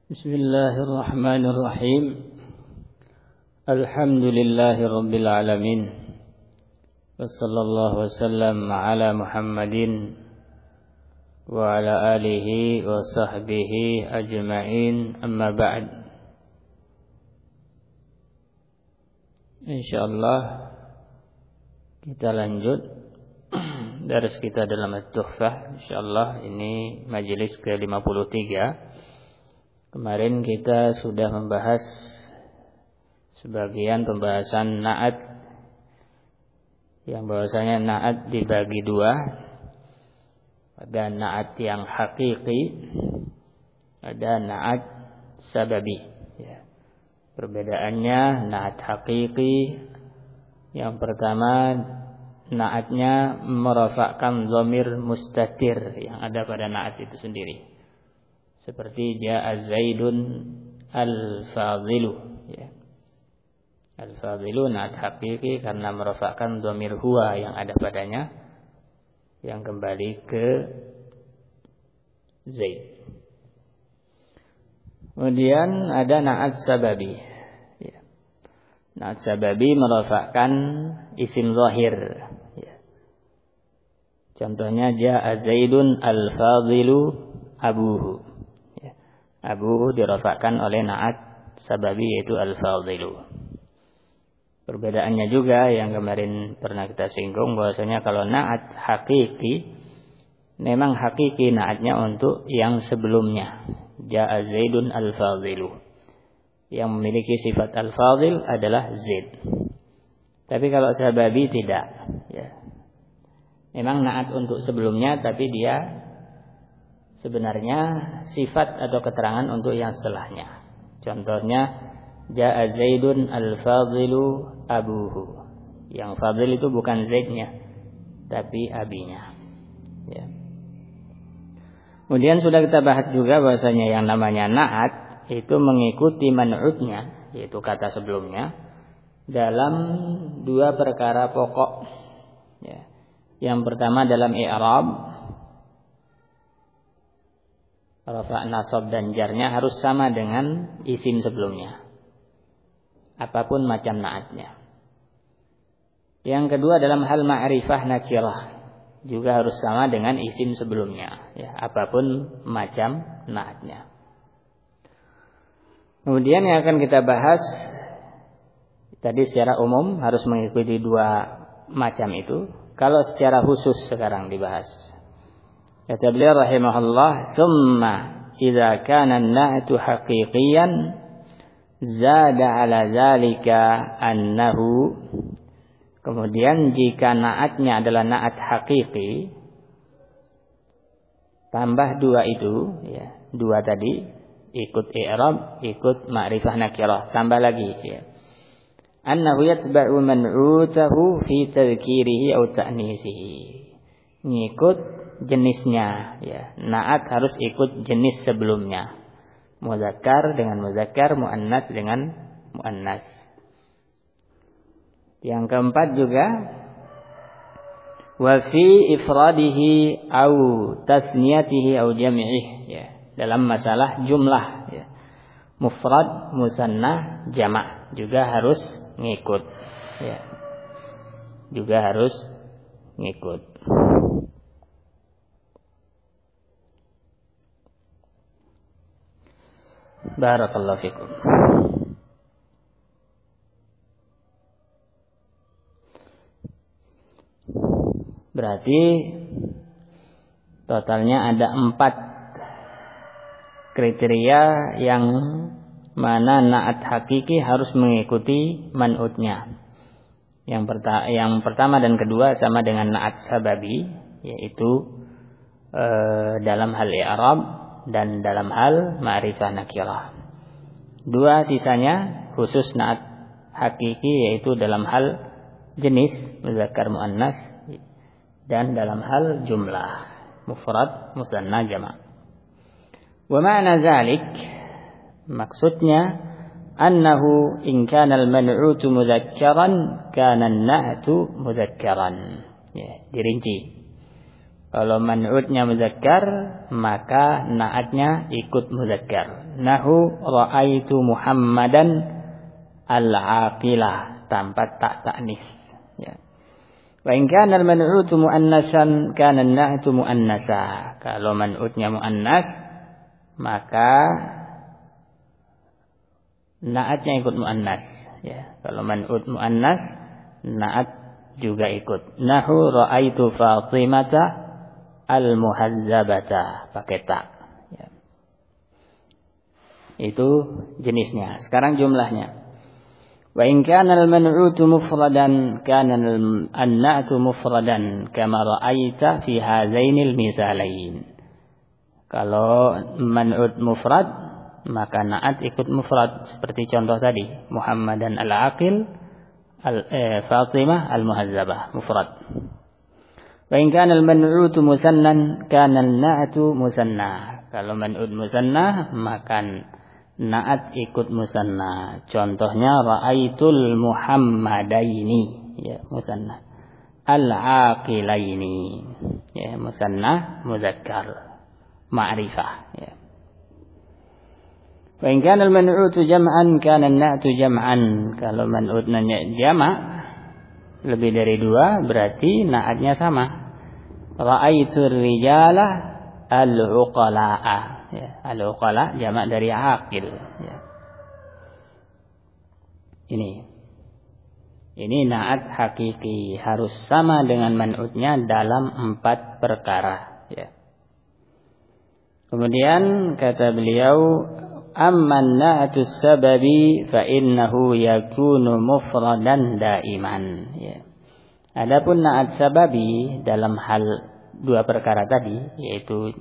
Bismillahirrahmanirrahim. Alhamdulillahi alamin. Wassallallahu wasallam ala Muhammadin wa ala alihi wa sahbihi ajma'in. Amma ba'd. Insyaallah kita lanjut daras kita dalam At-Tuhfah. Insyaallah ini majelis ke-53. Kemarin kita sudah membahas sebagian pembahasan na'at, yang bahwasanya na'at dibagi dua. Ada na'at yang hakiki, ada na'at sababi. Perbedaannya, na'at hakiki yang pertama, na'atnya merafakkan dhamir mustatir yang ada pada na'at itu sendiri. Seperti ja'a Zaidun al-Fadhilu, ya. Al-Fadhilu na'at hakiki karena merafakkan dhamir huwa yang ada padanya, yang kembali ke Zaid. Kemudian ada na'at sababi, ya. Na'at sababi merafakkan isim zahir, ya. Contohnya ja'a Zaidun al-Fadhilu abuhu. Abu dirafakkan oleh na'at sababi, yaitu al-fadhilu. Perbedaannya juga yang kemarin pernah kita singgung, bahwasanya kalau na'at hakiki, memang hakiki na'atnya untuk yang sebelumnya. Ja'a Zaidun al-fadhilu. Yang memiliki sifat al-fadhil adalah Zaid. Tapi kalau sababi tidak, ya. Memang na'at untuk sebelumnya, tapi dia sebenarnya sifat atau keterangan untuk yang setelahnya. Contohnya ja'a Zaidun al-Fadhilu abuhu. Yang Fadhil itu bukan Zaidnya, tapi abinya, ya. Kemudian sudah kita bahas juga bahwasanya yang namanya na'at itu mengikuti man'utnya, yaitu kata sebelumnya, dalam dua perkara pokok, ya. Yang pertama dalam i'rab, rafa, nasab dan jarnya harus sama dengan isim sebelumnya, apapun macam na'atnya. Yang kedua dalam hal ma'rifah nakirah, juga harus sama dengan isim sebelumnya, ya, apapun macam na'atnya. Kemudian yang akan kita bahas tadi secara umum harus mengikuti dua macam itu. Kalau secara khusus sekarang dibahas, kata beliau rahimahullah, "Tsumma idza kana an-na'tu haqiqiyan zada 'ala dzalika annahu." Kemudian jika na'atnya adalah na'at hakiki, tambah dua itu, ya, dua tadi, ikut i'rab, ikut ma'rifah nakirah, tambah lagi, ya. Annahu yatba'u man'utahu fi tadhkirihi aw ta'nisihi. Ngikut jenisnya, ya. Na'at harus ikut jenis sebelumnya. Muzakkar dengan muzakkar, muannas dengan muannas. Yang keempat juga wa fi ifradihi au tasniyatihi au jam'ih, ya. Dalam masalah jumlah, ya. Mufrad, musanna, jama' juga harus ngikut, ya. Juga harus ngikut. Barakallahu fikum. Berarti totalnya ada 4 kriteria yang mana na'at hakiki harus mengikuti man'utnya. Yang pertama dan kedua sama dengan na'at sababi, yaitu dalam hal i'rab dan dalam hal ma'rifah nakirah. Dua sisanya khusus na'at hakiki, yaitu dalam hal jenis muzakkar muannas dan dalam hal jumlah mufrad, musanna, jama'. Wa ma'na dzalik, maksudnya annahu in kana al-man'utu mudzakkaran kana an-na'tu mudzakkaran. Ya, dirinci. Kalau man'utnya muzakkar, maka na'atnya ikut muzakkar. Nahu ra'aitu Muhammadan al-aqilah, tanpa tak ta'nis. Ya. Wa in kana al-man'utu muannasan kana an-na'tu muannasa. Kalau man'utnya muannas, maka na'atnya ikut muannas. Ya. Kalau man'ut muannas, na'at juga ikut. Nahu ra'aitu Fatimata al-muhazzabata, pakai ta. Ya. Itu jenisnya. Sekarang jumlahnya. Wa in kana al-man'utu mufradan kana an-na'tu mufradan kama ra'aita fi hadzainil misalain. Kalau man'ut mufrad, maka na'at ikut mufrad seperti contoh tadi, Muhammadan al-aqil, Fatimah al-muhazzabah, mufrad. Wa in kana al-man'utu musannan kana an-na'tu musanna. Kalau man'ut musanna, maka na'at ikut musanna. Contohnya ra'aitul muhammadaini, ya, musanna. Al-aqilaini, ya, musanna muzakkar, ma'rifah, ya. Wa in kana al-man'utu jam'an kana an-na'tu jam'an. Kalau man'utnya jama' lebih dari dua, berarti na'atnya sama. Ra'aitur rijala al-uqala'a. Ya, al-uqala jamak dari aqil. Ya. Ini na'at hakiki, harus sama dengan man'utnya dalam 4 perkara. Ya. Kemudian kata beliau, amman na'atus sababi fa innahu yakunu mufradan daiman. Ya. Adapun na'at sababi dalam hal 2 perkara tadi, yaitu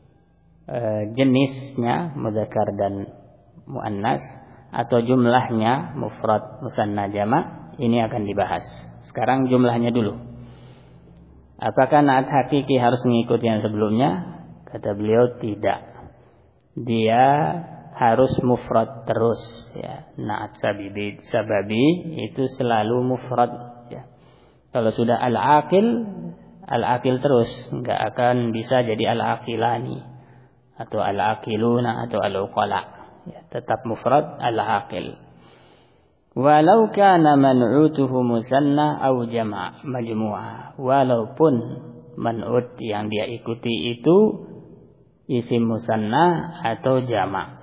jenisnya muzakkar dan muannas atau jumlahnya mufrad musanna jama', ini akan dibahas. Sekarang jumlahnya dulu. Apakah na'at hakiki harus mengikuti yang sebelumnya? Kata beliau tidak. Dia harus mufrad terus, ya. Na'at sababi itu selalu mufrad, ya. Kalau sudah al-aqil terus, enggak akan bisa jadi al-aqilani atau al-aqiluna atau al-uqala, ya. Tetap mufrad al-aqil. Walau kana man'utuhu musanna aw jama' majmu'ah. Walaupun man'ut yang dia ikuti itu isim musanna atau jama'.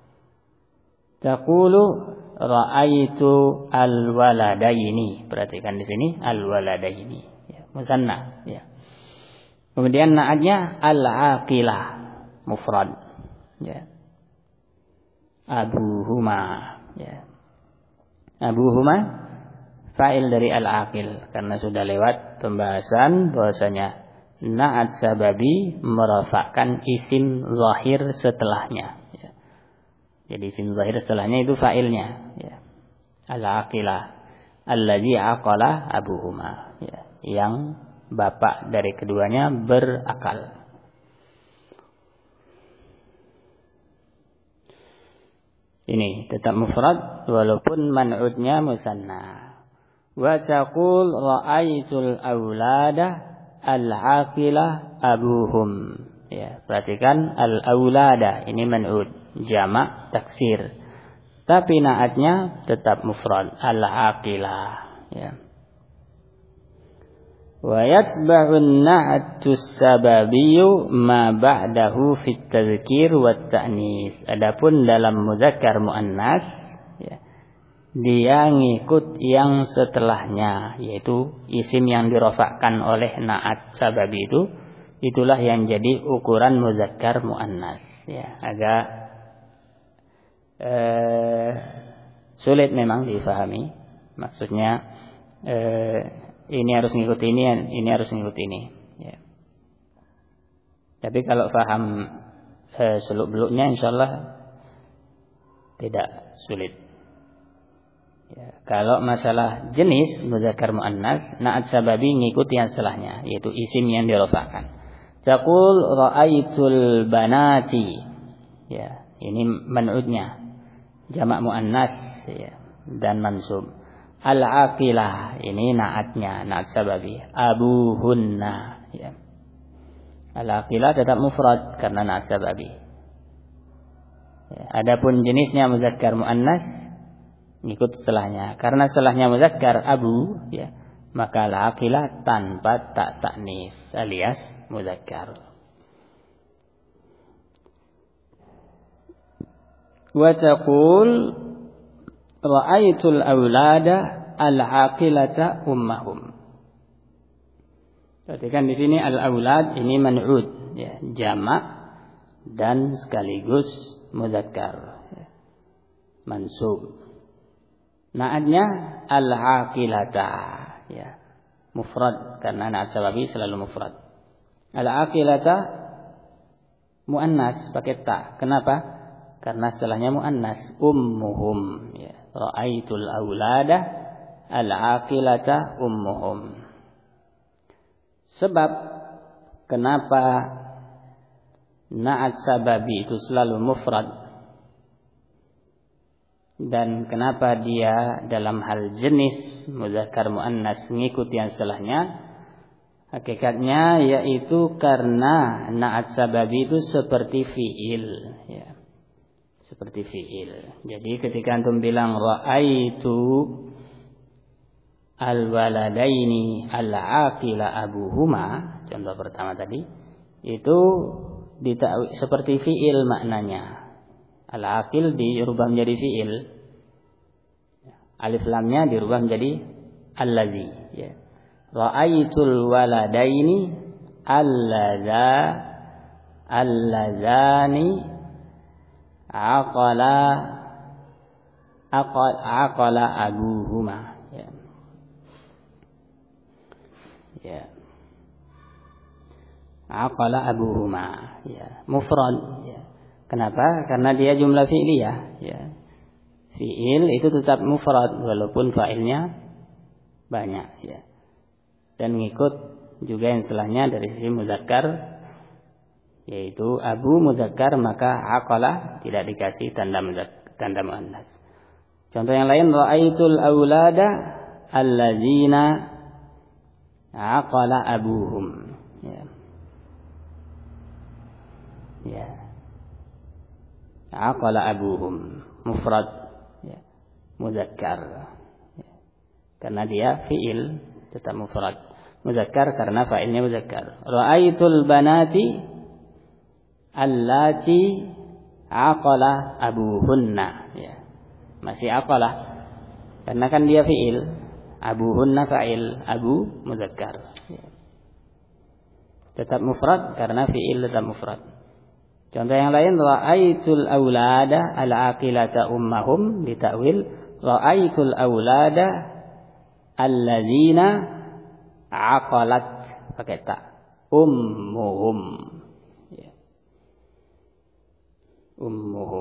Taqulu ra'aitu al-waladaini. Perhatikan di sini al-waladaini, ya, musanna, ya. Kemudian na'atnya al-aqilah, mufrad, ya. Abuhuma, ya. Abuhuma fa'il dari al-aqil, karena sudah lewat pembahasan bahwasanya na'at sababi merafa'kan isim zahir setelahnya, ya. Jadi isim zahir setelahnya itu fa'ilnya, ya. Al-aqilah allazi aqala abuhuma, ya, yang bapak dari keduanya berakal. Ini tetap mufrad walaupun man'utnya musanna. Wa taqul ra'aitul aulada al-aqilah abuhum. Ya, perhatikan al-aulada ini man'ut jamak taksir. Tapi na'atnya tetap mufrad al-aqilah, ya. Wa yatba'un na'atus sababiyyu ma ba'dahu fit tadhkir wat ta'nis. Adapun dalam muzakkar muannas, ya, dia ngikut yang setelahnya, yaitu isim yang dirofakkan oleh na'at sababi itu. Itulah yang jadi ukuran muzakkar muannas, ya. Agak sulit memang difahami. Maksudnya ini harus ngikut ini harus ngikut ini, ya. Tapi kalau paham seluk-beluknya insyaallah tidak sulit, ya. Kalau masalah jenis muzakkar muannas, na'at sababi ngikut yang setelahnya, yaitu isim yang dirofakkan. Taqul ra'aitul banati, ya, ini man'utnya jamak muannas, ya, dan mansub. Al-aqilah ini na'atnya, na'at sababi. Abuhunna, ya. Al-aqilah tetap mufrad karena na'at sababi. Ya, adapun jenisnya muzakkar muannas ngikut setelahnya. Karena setelahnya muzakkar abu, ya, maka al-aqilah tanpa tak ta'nis alias muzakkar. Wa taqul ra'aitul aulada al-aqilata ummahum. Perhatikan di sini al-aulad ini man'ud, ya, jamak dan sekaligus muzakkar, ya, mansub. Na'atnya al-aqilata, ya, mufrad karena na'at sababi selalu mufrad. Al-aqilata muannas pakai ta. Kenapa? Karena setelahnya muannas, ummuhum, ya. Ra'aitul aulada al-aqilata ummuhum. Sebab kenapa na'at sababi itu selalu mufrad dan kenapa dia dalam hal jenis muzakkar muannas ngikut yang setelahnya, hakikatnya yaitu karena na'at sababi itu seperti fiil, ya. Seperti fiil. Jadi ketika antum bilang ra'aitu al-waladaini al-aqila abuhuma, contoh pertama tadi, itu seperti fiil maknanya. Al-aqil dirubah menjadi fiil. Alif lamnya dirubah menjadi allazi, ya. Ra'aitul waladaini allazani aqala abuhuma. Ya. Aqala abuhuma, ya, mufrad, ya. Kenapa? Karena dia jumlah fi'liyah, ya. Fi'il itu tetap mufrad walaupun fa'ilnya banyak, ya. Dan ngikut juga yang setelahnya dari sisi muzakkar, yaitu abu muzakkar, maka aqala tidak dikasih tanda muannas. Contoh yang lain, ra'aitul aulada allazina aqala abuhum, ya. Ya. Aqala abuhum mufrad, ya, muzakkar, ya. Karena dia fiil tetap mufrad. Muzakkar karena fa'ilnya muzakkar. Ra'aitul banati allati aqala abuhunna, ya. Masih aqala karena kan dia fiil. Abuhunna fa'il, abu muzakkar, ya. Tetap mufrad karena fi'il tetap mufrad. Contoh yang lain, ra'aitul aulada al-aqilata ummahum, ditakwil ra'aitul aulada allazina aqalat, pakai ta, ummuhum, ya. Ummuhum,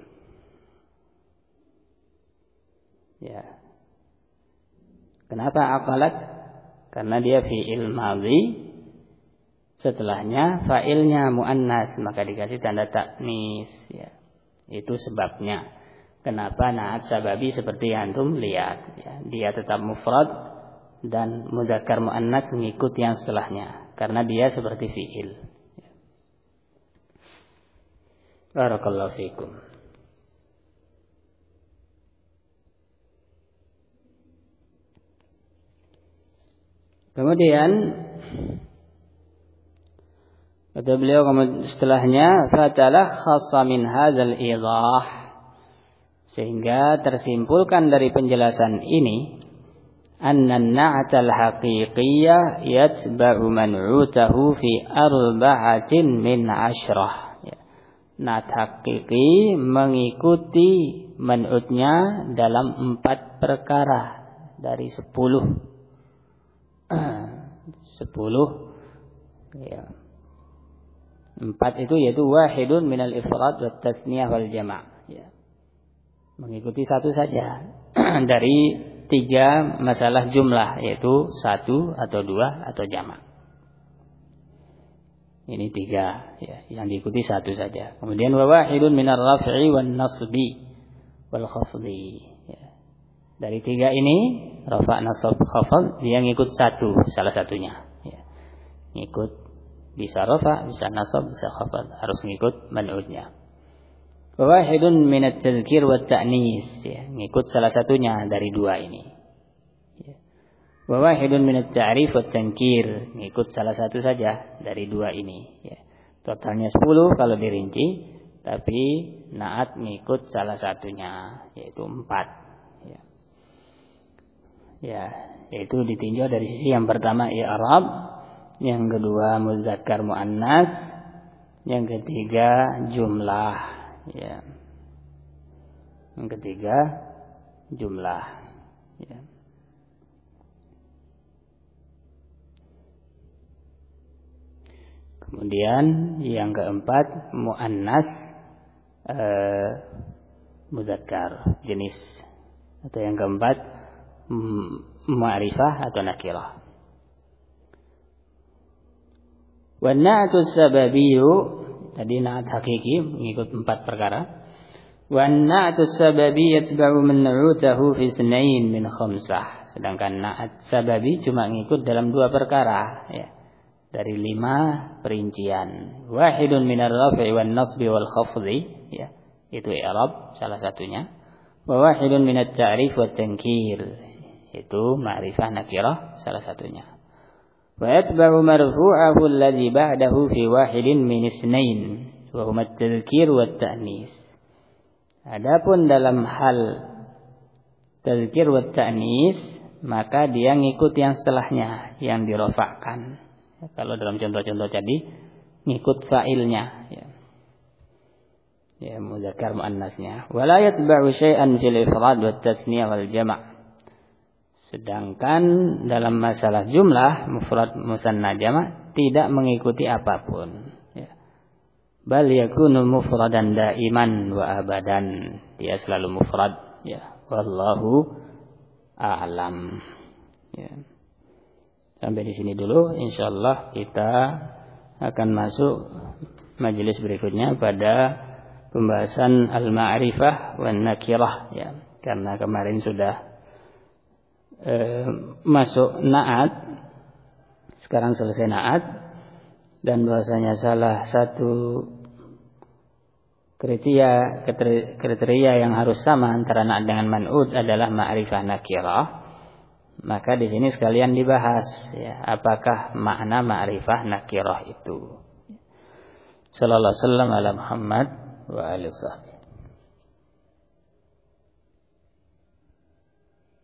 ya. Kenapa aqalat? Karena dia fi'il madhi, setelahnya fa'ilnya muannas, maka dikasih tanda ta'nis, ya. Itu sebabnya kenapa na'at sababi seperti yang antum lihat, ya. Dia tetap mufrad dan muzakkar muannas mengikut yang setelahnya karena dia seperti fi'il, ya. Barakallahu fiikum. Kemudian kata beliau setelahnya, fatalakhassa min hadzal idah, sehingga tersimpulkan dari penjelasan ini, anna an-na'tal haqiqiyyah yatba'u man'utahu fi arba'atin min 'ashrah. Na'at hakiki mengikuti man'utnya dalam 4 perkara dari 10. 10, ya. 4 itu yaitu wahidun minal ifrad wat tasniyah wal jama', ya. Mengikuti satu saja dari 3 masalah jumlah, yaitu 1 atau 2 atau jama'. Ini 3, ya, yang diikuti satu saja. Kemudian wa wahidun minar raf'i wan nasbi wal khafdi, ya. Dari 3 ini, rafa', nasab, khafd, dia ngikut satu, salah satunya, ya. Ngikut Bisa rafa, bisa nasab, bisa khafad, harus ngikut man'udnya. Wa wahidun min at-tadhkir wa at-ta'nis, ya, ngikut salah satunya dari dua ini. Ya. Wa wahidun min at-ta'rif wa at-tankir, ngikut salah satu saja dari dua ini, ya. Totalnya 10 kalau dirinci, tapi na'at ngikut salah satunya, yaitu 4. Ya. Ya, yaitu ditinjau dari sisi yang pertama i'rab, yang kedua muzakkar muannas, yang ketiga jumlah, ya. Yang ketiga jumlah, ya. Kemudian yang keempat muannas muzakkar jenis, atau yang keempat ma'rifah atau nakirah. Wa na'atu sababiyyu, tadi na'at hakiki mengikut 4 perkara. Wa na'atu sababiyyu yatba'u man na'utahu fi sunain min khamsah. Sedangkan na'at sababi cuma ngikut dalam 2 perkara, ya. Dari 5 perincian. Wahidun minar raf'i wan nasbi wal khafdhi, ya. Itu i'rab salah satunya. Wa wahidun minat ta'rif wat tankir, itu ma'rifah nakirah salah satunya. Wa yatba'u marfu'ahu alladhi ba'dahu fi wahidin min itsnain wa huma at-tadhkir wat ta'nis. Adapun dalam hal tadhkir wat ta'nis, maka dia ngikut yang setelahnya yang dirafa'kan. Kalau dalam contoh-contoh tadi ngikut fa'ilnya, ya. Ya, muzakkar muannasnya. Wala yatba'u syai'an fil ifrad wat tasniyah wal jama'. Sedangkan dalam masalah jumlah mufrad musanna jama' tidak mengikuti apapun, ya. Bal yakunu mufradan daiman wa abadan. Dia selalu mufrad, ya. Wallahu a'lam. Ya. Sampai di sini dulu, insyaallah kita akan masuk majelis berikutnya pada pembahasan al-ma'rifah wan nakirah, ya. Karena kemarin sudah masuk na'at, sekarang selesai na'at, dan bahwasanya salah satu kriteria yang harus sama antara na'at dengan man'ud adalah ma'rifah nakirah. Maka di sini sekalian dibahas, ya, apakah makna ma'rifah nakirah itu. Sallallahu alaihi wasallam ala Muhammad wa alihi wasallam.